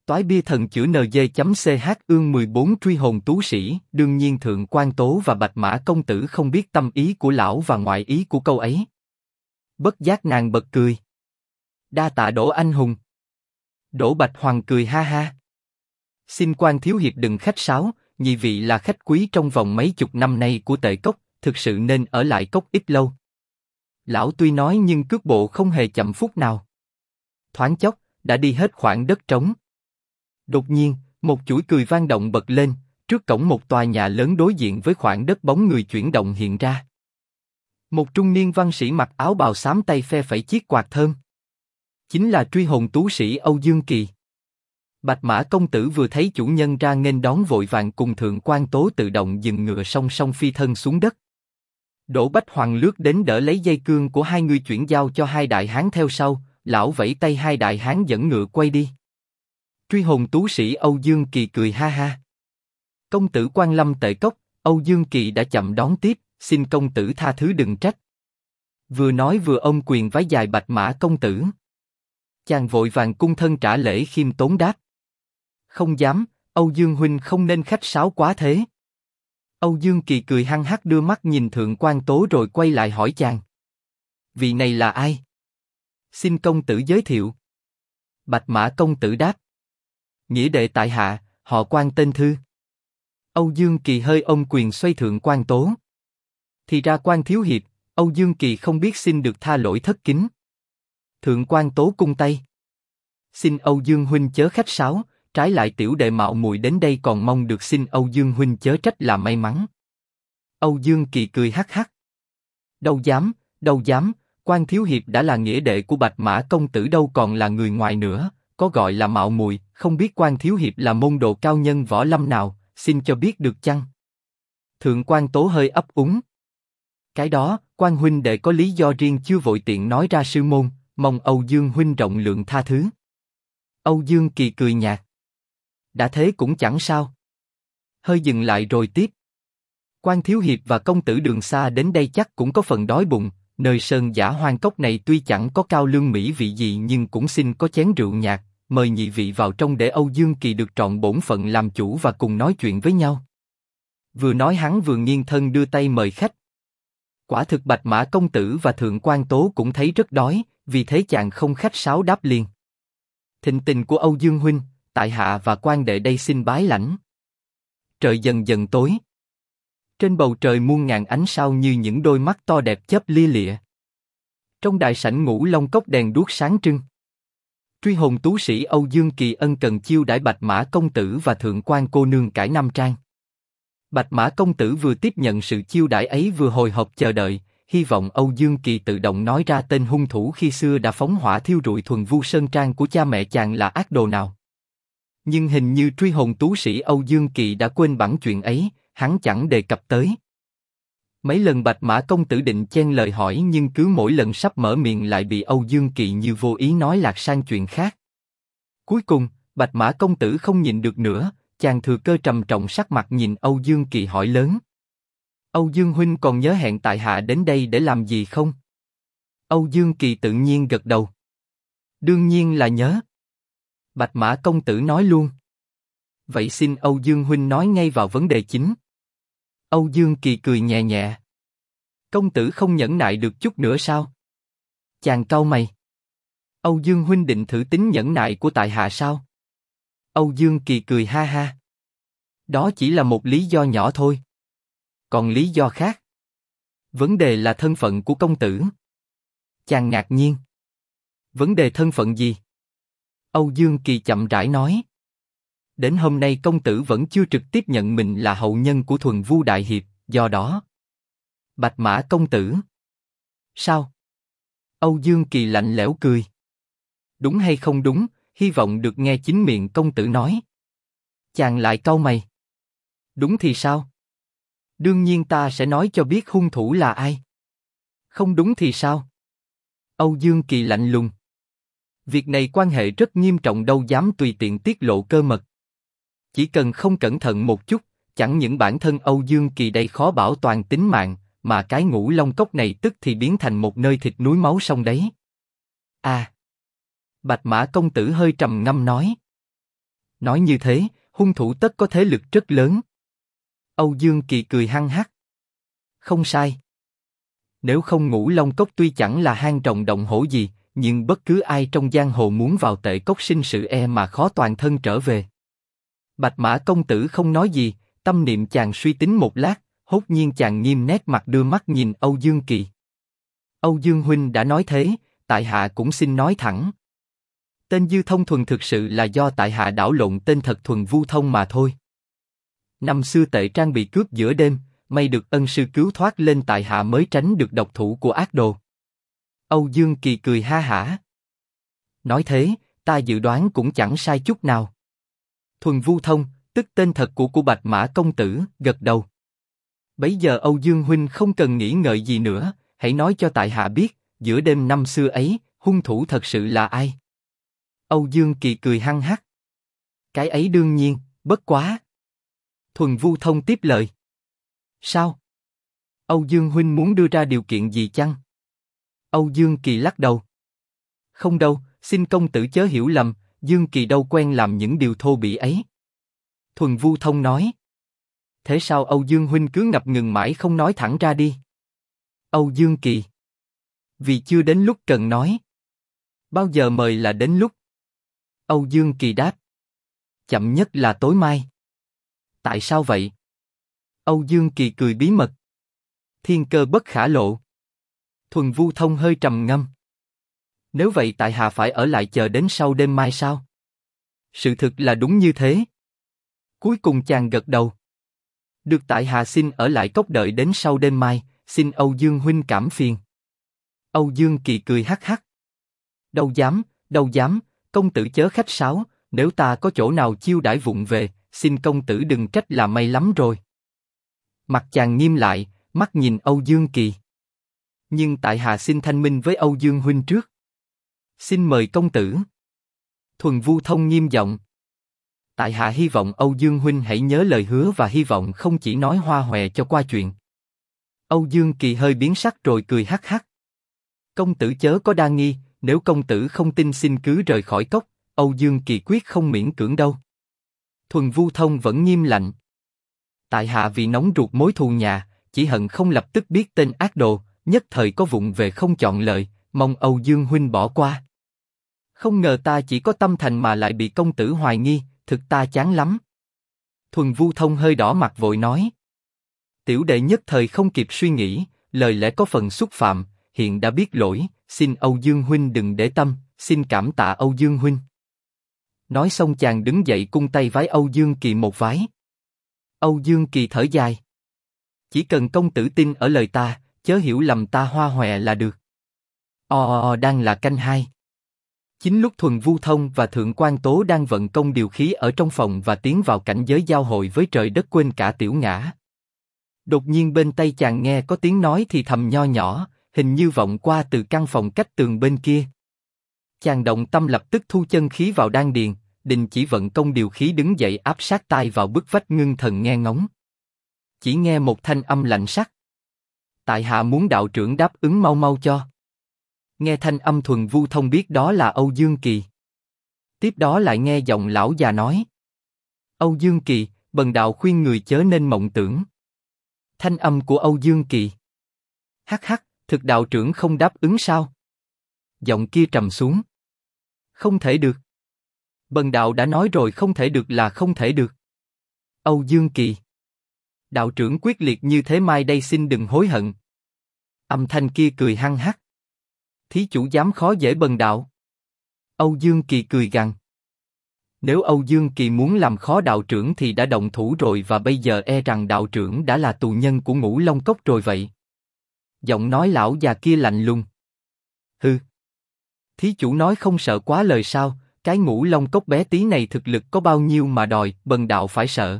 Toái bia thần chữ NG.ch ương 14 truy hồn tú sĩ. Đương nhiên Thượng Quan Tố và Bạch Mã công tử không biết tâm ý của lão và ngoại ý của câu ấy. Bất giác nàng bật cười. Đa tạ Đỗ anh hùng. Đỗ Bạch Hoàng cười ha ha. Xin Quan thiếu hiệp đừng khách sáo, nhị vị là khách quý trong vòng mấy chục năm nay của Tệ Cốc, thực sự nên ở lại cốc ít lâu. Lão tuy nói nhưng cước bộ không hề chậm phút nào. Thoáng chốc, đã đi hết khoảng đất trống. Đột nhiên, một chuỗi cười vang động bật lên, trước cổng một tòa nhà lớn đối diện với khoảng đất bóng người chuyển động hiện ra. Một trung niên văn sĩ mặc áo bào xám tay phe phẩy chiếc quạt thơm. Chính là truy hồn tú sĩ Âu Dương Kỳ. Bạch Mã công tử vừa thấy chủ nhân ra nghênh đón vội vàng cùng Thượng Quan Tố tự động dừng ngựa song song phi thân xuống đất. Đỗ Bách Hoàng lướt đến đỡ lấy dây cương của hai người chuyển giao cho hai đại hán theo sau, lão vẫy tay hai đại hán dẫn ngựa quay đi. Truy hồn tú sĩ Âu Dương Kỳ cười ha ha. Công tử quan lâm Tệ Cốc, Âu Dương Kỳ đã chậm đón tiếp, xin công tử tha thứ đừng trách. Vừa nói vừa ôm quyền vái dài Bạch Mã công tử. Chàng vội vàng cung thân trả lễ khiêm tốn đáp. Không dám, Âu Dương huynh không nên khách sáo quá thế. Âu Dương Kỳ cười hăng hắc đưa mắt nhìn Thượng Quan Tố rồi quay lại hỏi chàng. Vị này là ai? Xin công tử giới thiệu. Bạch Mã công tử đáp. Nghĩa đệ tại hạ, họ Quan tên Thư. Âu Dương Kỳ hơi ôm quyền xoay Thượng Quan Tố. Thì ra Quan thiếu hiệp, Âu Dương Kỳ không biết xin được tha lỗi thất kính. Thượng Quan Tố cung tay. Xin Âu Dương huynh chớ khách sáo, trái lại tiểu đệ mạo muội đến đây còn mong được xin Âu Dương huynh chớ trách là may mắn. Âu Dương Kỳ cười hắc hắc. Đâu dám, Quan thiếu hiệp đã là nghĩa đệ của Bạch Mã công tử đâu còn là người ngoài nữa, có gọi là mạo muội, không biết Quan thiếu hiệp là môn đồ cao nhân võ lâm nào, xin cho biết được chăng? Thượng Quan Tố hơi ấp úng. Cái đó, Quan huynh đệ có lý do riêng chưa vội tiện nói ra sư môn, mong Âu Dương huynh rộng lượng tha thứ. Âu Dương Kỳ cười nhạt. Đã thế cũng chẳng sao. Hơi dừng lại rồi tiếp. Quan thiếu hiệp và công tử đường xa đến đây chắc cũng có phần đói bụng, nơi sơn giả hoang cốc này tuy chẳng có cao lương mỹ vị gì nhưng cũng xin có chén rượu nhạt, mời nhị vị vào trong để Âu Dương Kỳ được trọn bổn phận làm chủ và cùng nói chuyện với nhau. Vừa nói hắn vừa nghiêng thân đưa tay mời khách. Quả thực Bạch Mã công tử và Thượng Quan Tố cũng thấy rất đói, vì thế chàng không khách sáo đáp liền. Thịnh tình của Âu Dương huynh, tại hạ và quan đệ đây xin bái lãnh. Trời dần dần tối. Trên bầu trời muôn ngàn ánh sao như những đôi mắt to đẹp chớp lia lịa. Trong đại sảnh Ngũ Long Cốc đèn đuốc sáng trưng. Truy hồn tú sĩ Âu Dương Kỳ ân cần chiêu đãi Bạch Mã công tử và Thượng Quan cô nương cải nam trang. Bạch Mã công tử vừa tiếp nhận sự chiêu đãi ấy vừa hồi hộp chờ đợi, hy vọng Âu Dương Kỳ tự động nói ra tên hung thủ khi xưa đã phóng hỏa thiêu rụi Thuần Vu Sơn Trang của cha mẹ chàng là ác đồ nào. Nhưng hình như truy hồn tú sĩ Âu Dương Kỳ đã quên bẵng chuyện ấy, hắn chẳng đề cập tới. Mấy lần Bạch Mã công tử định chen lời hỏi nhưng cứ mỗi lần sắp mở miệng lại bị Âu Dương Kỳ như vô ý nói lạc sang chuyện khác. Cuối cùng, Bạch Mã công tử không nhịn được nữa, chàng thừa cơ trầm trọng sắc mặt nhìn Âu Dương Kỳ hỏi lớn. Âu Dương huynh còn nhớ hẹn tại hạ đến đây để làm gì không? Âu Dương Kỳ tự nhiên gật đầu. Đương nhiên là nhớ. Bạch Mã công tử nói luôn. Vậy xin Âu Dương huynh nói ngay vào vấn đề chính. Âu Dương Kỳ cười nhẹ nhẹ. Công tử không nhẫn nại được chút nữa sao? Chàng cau mày. Âu Dương huynh định thử tính nhẫn nại của tại hạ sao? Âu Dương Kỳ cười ha ha. Đó chỉ là một lý do nhỏ thôi. Còn lý do khác? Vấn đề là thân phận của công tử. Chàng ngạc nhiên. Vấn đề thân phận gì? Âu Dương Kỳ chậm rãi nói. Đến hôm nay công tử vẫn chưa trực tiếp nhận mình là hậu nhân của Thuần Vu Đại Hiệp, do đó. Bạch Mã công tử. Sao? Âu Dương Kỳ lạnh lẽo cười. Đúng hay không đúng, hy vọng được nghe chính miệng công tử nói. Chàng lại cau mày. Đúng thì sao? Đương nhiên ta sẽ nói cho biết hung thủ là ai. Không đúng thì sao? Âu Dương Kỳ lạnh lùng. Việc này quan hệ rất nghiêm trọng đâu dám tùy tiện tiết lộ cơ mật. Chỉ cần không cẩn thận một chút, chẳng những bản thân Âu Dương Kỳ đây khó bảo toàn tính mạng, mà cái Ngũ Long Cốc này tức thì biến thành một nơi thịt núi máu sông đấy. À! Bạch Mã công tử hơi trầm ngâm nói. Nói như thế, hung thủ tất có thế lực rất lớn. Âu Dương Kỳ cười hăng hắc. Không sai. Nếu không Ngũ Long Cốc tuy chẳng là hang rồng động hổ gì, nhưng bất cứ ai trong giang hồ muốn vào Tệ Cốc sinh sự mà khó toàn thân trở về. Bạch Mã công tử không nói gì, tâm niệm chàng suy tính một lát, hốt nhiên chàng nghiêm nét mặt đưa mắt nhìn Âu Dương Kỳ. Âu Dương huynh đã nói thế, tại hạ cũng xin nói thẳng. Tên Dư Thông Thuần thực sự là do tại hạ đảo lộn tên thật Thuần Vu Thông mà thôi. Năm xưa Tệ Trang bị cướp giữa đêm, may được ân sư cứu thoát lên tại hạ mới tránh được độc thủ của ác đồ. Âu Dương Kỳ cười ha hả. Nói thế, ta dự đoán cũng chẳng sai chút nào. Thuần Vu Thông, tức tên thật của Bạch Mã công tử, gật đầu. Bấy giờ Âu Dương huynh không cần nghĩ ngợi gì nữa, hãy nói cho tại hạ biết, giữa đêm năm xưa ấy, hung thủ thật sự là ai? Âu Dương Kỳ cười hăng hắc. Cái ấy đương nhiên, bất quá. Thuần Vu Thông tiếp lời. Sao? Âu Dương huynh muốn đưa ra điều kiện gì chăng? Âu Dương Kỳ lắc đầu. Không đâu, xin công tử chớ hiểu lầm, Dương Kỳ đâu quen làm những điều thô bỉ ấy. Thuần Vu Thông nói. Thế sao Âu Dương huynh cứ ngập ngừng mãi không nói thẳng ra đi? Âu Dương Kỳ. Vì chưa đến lúc cần nói. Bao giờ mời là đến lúc? Âu Dương Kỳ đáp. Chậm nhất là tối mai. Tại sao vậy? Âu Dương Kỳ cười bí mật. Thiên cơ bất khả lộ. Thuần Vu Thông hơi trầm ngâm. Nếu vậy tại hạ phải ở lại chờ đến sau đêm mai sao? Sự thực là đúng như thế. Cuối cùng chàng gật đầu. Được, tại hạ xin ở lại cốc đợi đến sau đêm mai, xin Âu Dương huynh cảm phiền. Âu Dương Kỳ cười hắc hắc. Đâu dám, công tử chớ khách sáo, nếu ta có chỗ nào chiêu đãi vụng về, xin công tử đừng trách là may lắm rồi. Mặt chàng nghiêm lại, mắt nhìn Âu Dương Kỳ. Nhưng tại hạ xin thanh minh với Âu Dương huynh trước. Xin mời công tử. Thuần Vu Thông nghiêm giọng. Tại hạ hy vọng Âu Dương huynh hãy nhớ lời hứa và hy vọng không chỉ nói hoa hòe cho qua chuyện. Âu Dương Kỳ hơi biến sắc rồi cười hắc hắc. Công tử chớ có đa nghi, nếu công tử không tin xin cứ rời khỏi cốc, Âu Dương Kỳ quyết không miễn cưỡng đâu. Thuần Vu Thông vẫn nghiêm lạnh. Tại hạ vì nóng ruột mối thù nhà, chỉ hận không lập tức biết tên ác đồ, nhất thời có vụng về không chọn lời, mong Âu Dương huynh bỏ qua. Không ngờ ta chỉ có tâm thành mà lại bị công tử hoài nghi, thực ta chán lắm. Thuần Vu Thông hơi đỏ mặt vội nói. Tiểu đệ nhất thời không kịp suy nghĩ, lời lẽ có phần xúc phạm, hiện đã biết lỗi, xin Âu Dương huynh đừng để tâm, xin cảm tạ Âu Dương huynh. Nói xong chàng đứng dậy cung tay vái Âu Dương Kỳ một vái. Âu Dương Kỳ thở dài. Chỉ cần công tử tin ở lời ta, chớ hiểu lầm ta hoa hòe là được. Đang là canh hai. Chính lúc Thuần Vu Thông và Thượng Quan Tố đang vận công điều khí ở trong phòng và tiến vào cảnh giới giao hội với trời đất quên cả Tiểu Ngã. Đột nhiên bên tai chàng nghe có tiếng nói thì thầm nho nhỏ, hình như vọng qua từ căn phòng cách tường bên kia. Chàng động tâm lập tức thu chân khí vào đan điền, đình chỉ vận công điều khí đứng dậy áp sát tai vào bức vách ngưng thần nghe ngóng. Chỉ nghe một thanh âm lạnh sắc. Tại hạ muốn đạo trưởng đáp ứng mau mau cho. Nghe thanh âm Thuần Vu Thông biết đó là Âu Dương Kỳ. Tiếp đó lại nghe giọng lão già nói. Âu Dương Kỳ, bần đạo khuyên người chớ nên mộng tưởng. Thanh âm của Âu Dương Kỳ. Hắc hắc, thực đạo trưởng không đáp ứng sao? Giọng kia trầm xuống. Không thể được. Bần đạo đã nói rồi, không thể được là không thể được. Âu Dương Kỳ. Đạo trưởng quyết liệt như thế, mai đây xin đừng hối hận. Âm thanh kia cười hăng hắc. Thí chủ dám khó dễ bần đạo. Âu Dương Kỳ cười gằn. Nếu Âu Dương Kỳ muốn làm khó đạo trưởng thì đã động thủ rồi, và bây giờ e rằng đạo trưởng đã là tù nhân của Ngũ Long Cốc rồi vậy. Giọng nói lão già kia lạnh lùng. Hừ. Thí chủ nói không sợ quá lời sao? Cái Ngũ Long Cốc bé tí này thực lực có bao nhiêu mà đòi bần đạo phải sợ?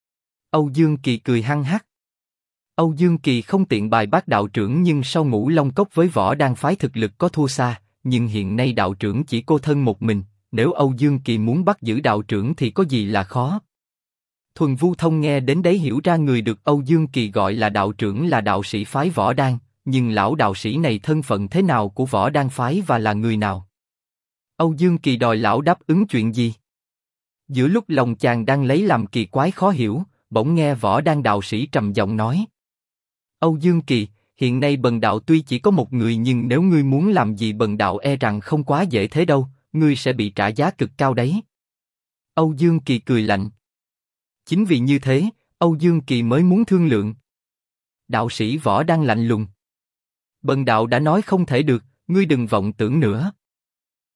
Âu Dương Kỳ cười hăng hắc. Âu Dương Kỳ không tiện bài bác đạo trưởng, nhưng sau Ngũ Long Cốc với Võ Đan phái thực lực có thua xa, nhưng hiện nay đạo trưởng chỉ cô thân một mình, nếu Âu Dương Kỳ muốn bắt giữ đạo trưởng thì có gì là khó. Thuần Vu Thông nghe đến đấy hiểu ra người được Âu Dương Kỳ gọi là đạo trưởng là đạo sĩ phái Võ Đan, nhưng lão đạo sĩ này thân phận thế nào của Võ Đan phái và là người nào? Âu Dương Kỳ đòi lão đáp ứng chuyện gì? Giữa lúc lòng chàng đang lấy làm kỳ quái khó hiểu, bỗng nghe Võ Đan đạo sĩ trầm giọng nói: Âu Dương Kỳ, hiện nay bần đạo tuy chỉ có một người nhưng nếu ngươi muốn làm gì bần đạo e rằng không quá dễ thế đâu, ngươi sẽ bị trả giá cực cao đấy. Âu Dương Kỳ cười lạnh. Chính vì như thế, Âu Dương Kỳ mới muốn thương lượng. Đạo sĩ Võ Đan lạnh lùng. Bần đạo đã nói không thể được, ngươi đừng vọng tưởng nữa.